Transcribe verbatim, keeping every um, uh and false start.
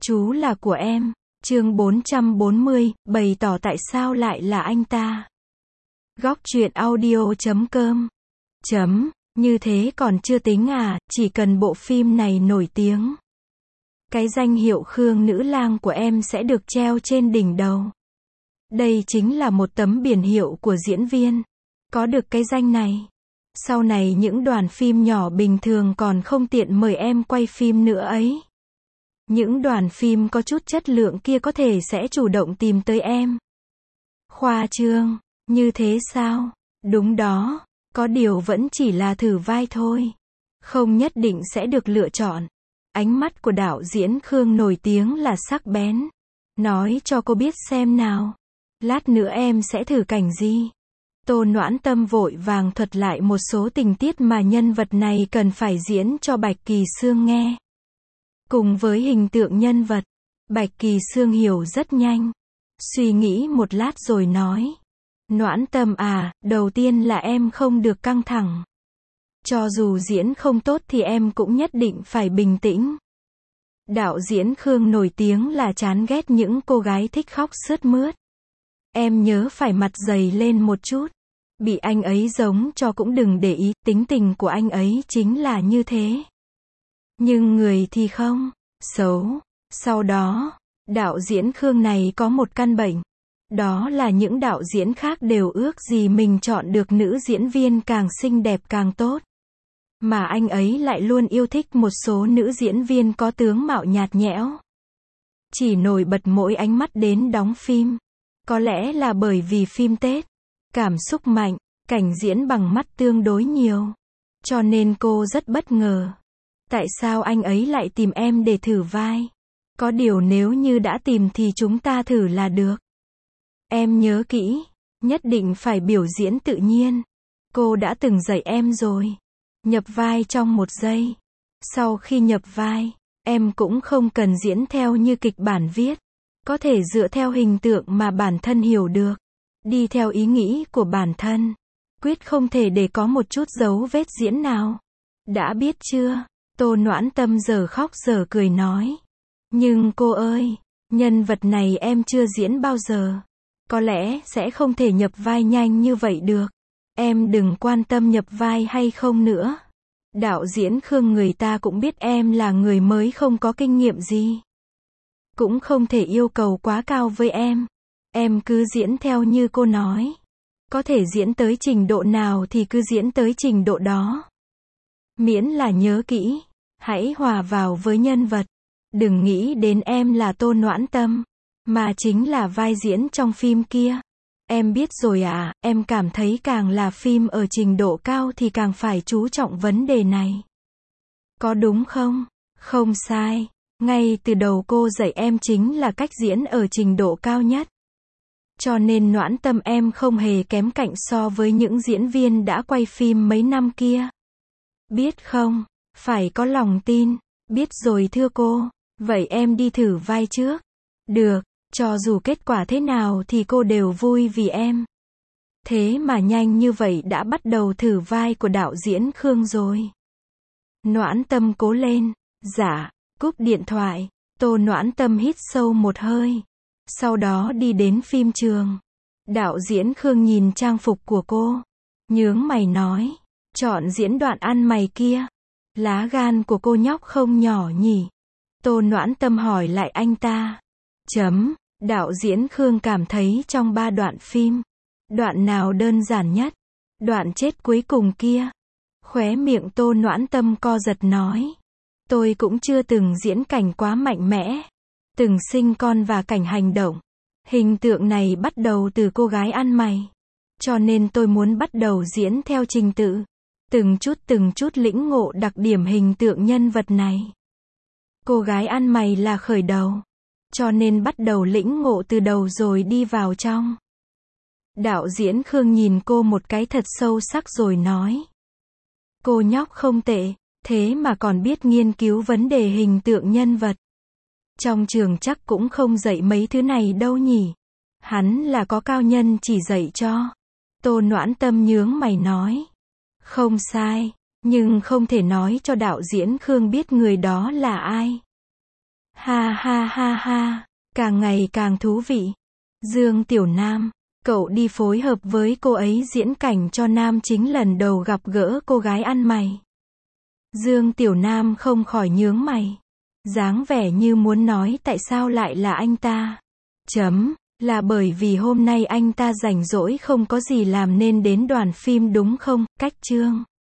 Chú là của em. Chương bốn trăm bốn mươi, bày tỏ tại sao lại là anh ta. Góc truyện audio chấm com. Chấm, như thế còn chưa tính à, chỉ cần bộ phim này nổi tiếng. Cái danh hiệu Khương nữ lang của em sẽ được treo trên đỉnh đầu. Đây chính là một tấm biển hiệu của diễn viên. Có được cái danh này, sau này những đoàn phim nhỏ bình thường còn không tiện mời em quay phim nữa ấy. Những đoàn phim có chút chất lượng kia có thể sẽ chủ động tìm tới em. Khoa trương, như thế sao? Đúng đó, có điều vẫn chỉ là thử vai thôi. Không nhất định sẽ được lựa chọn. Ánh mắt của đạo diễn Khương nổi tiếng là sắc bén. Nói cho cô biết xem nào. Lát nữa em sẽ thử cảnh gì? Tô Noãn Tâm vội vàng thuật lại một số tình tiết mà nhân vật này cần phải diễn cho Bạch Kỳ Sương nghe. Cùng với hình tượng nhân vật, Bạch Kỳ Sương hiểu rất nhanh. Suy nghĩ một lát rồi nói. Noãn Tâm à, đầu tiên là em không được căng thẳng. Cho dù diễn không tốt thì em cũng nhất định phải bình tĩnh. Đạo diễn Khương nổi tiếng là chán ghét những cô gái thích khóc sướt mướt. Em nhớ phải mặt dày lên một chút. Bị anh ấy giống cho cũng đừng để ý, tính tình của anh ấy chính là như thế. Nhưng người thì không, xấu. Sau đó, đạo diễn Khương này có một căn bệnh. Đó là những đạo diễn khác đều ước gì mình chọn được nữ diễn viên càng xinh đẹp càng tốt. Mà anh ấy lại luôn yêu thích một số nữ diễn viên có tướng mạo nhạt nhẽo. Chỉ nổi bật mỗi ánh mắt đến đóng phim. Có lẽ là bởi vì phim Tết, cảm xúc mạnh, cảnh diễn bằng mắt tương đối nhiều. Cho nên cô rất bất ngờ. Tại sao anh ấy lại tìm em để thử vai? Có điều nếu như đã tìm thì chúng ta thử là được. Em nhớ kỹ, nhất định phải biểu diễn tự nhiên. Cô đã từng dạy em rồi. Nhập vai trong một giây. Sau khi nhập vai, em cũng không cần diễn theo như kịch bản viết. Có thể dựa theo hình tượng mà bản thân hiểu được. Đi theo ý nghĩ của bản thân. Quyết không thể để có một chút dấu vết diễn nào. Đã biết chưa? Tô Noãn Tâm giờ khóc giờ cười nói. Nhưng cô ơi, nhân vật này em chưa diễn bao giờ. Có lẽ sẽ không thể nhập vai nhanh như vậy được. Em đừng quan tâm nhập vai hay không nữa. Đạo diễn Khương người ta cũng biết em là người mới không có kinh nghiệm gì. Cũng không thể yêu cầu quá cao với em. Em cứ diễn theo như cô nói. Có thể diễn tới trình độ nào thì cứ diễn tới trình độ đó. Miễn là nhớ kỹ. Hãy hòa vào với nhân vật. Đừng nghĩ đến em là Tô Noãn Tâm. Mà chính là vai diễn trong phim kia. Em biết rồi à, em cảm thấy càng là phim ở trình độ cao thì càng phải chú trọng vấn đề này. Có đúng không? Không sai. Ngay từ đầu cô dạy em chính là cách diễn ở trình độ cao nhất. Cho nên Noãn Tâm em không hề kém cạnh so với những diễn viên đã quay phim mấy năm kia. Biết không? Phải có lòng tin. Biết rồi thưa cô. Vậy em đi thử vai trước. Được, cho dù kết quả thế nào thì cô đều vui vì em. Thế mà nhanh như vậy đã bắt đầu thử vai của đạo diễn Khương rồi. Noãn Tâm cố lên. Dạ. Cúp điện thoại, Tô Noãn Tâm hít sâu một hơi. Sau đó đi đến phim trường. Đạo diễn Khương nhìn trang phục của cô. Nhướng mày nói. Chọn diễn đoạn ăn mày kia. Lá gan của cô nhóc không nhỏ nhỉ? Tô Noãn Tâm hỏi lại anh ta. Chấm, đạo diễn Khương cảm thấy trong ba đoạn phim. Đoạn nào đơn giản nhất? Đoạn chết cuối cùng kia. Khóe miệng Tô Noãn Tâm co giật nói. Tôi cũng chưa từng diễn cảnh quá mạnh mẽ. Từng sinh con và cảnh hành động. Hình tượng này bắt đầu từ cô gái ăn mày. Cho nên tôi muốn bắt đầu diễn theo trình tự. Từng chút từng chút lĩnh ngộ đặc điểm hình tượng nhân vật này. Cô gái ăn mày là khởi đầu. Cho nên bắt đầu lĩnh ngộ từ đầu rồi đi vào trong. Đạo diễn Khương nhìn cô một cái thật sâu sắc rồi nói. Cô nhóc không tệ. Thế mà còn biết nghiên cứu vấn đề hình tượng nhân vật. Trong trường chắc cũng không dạy mấy thứ này đâu nhỉ. Hắn là có cao nhân chỉ dạy cho. Tô Noãn Tâm nhướng mày nói. Không sai, nhưng không thể nói cho đạo diễn Khương biết người đó là ai. Ha ha ha ha, càng ngày càng thú vị. Dương Tiểu Nam, cậu đi phối hợp với cô ấy diễn cảnh cho nam chính lần đầu gặp gỡ cô gái ăn mày. Dương Tiểu Nam không khỏi nhướng mày. Dáng vẻ như muốn nói tại sao lại là anh ta. Chấm, là bởi vì hôm nay anh ta rảnh rỗi không có gì làm nên đến đoàn phim đúng không, Cách Chương?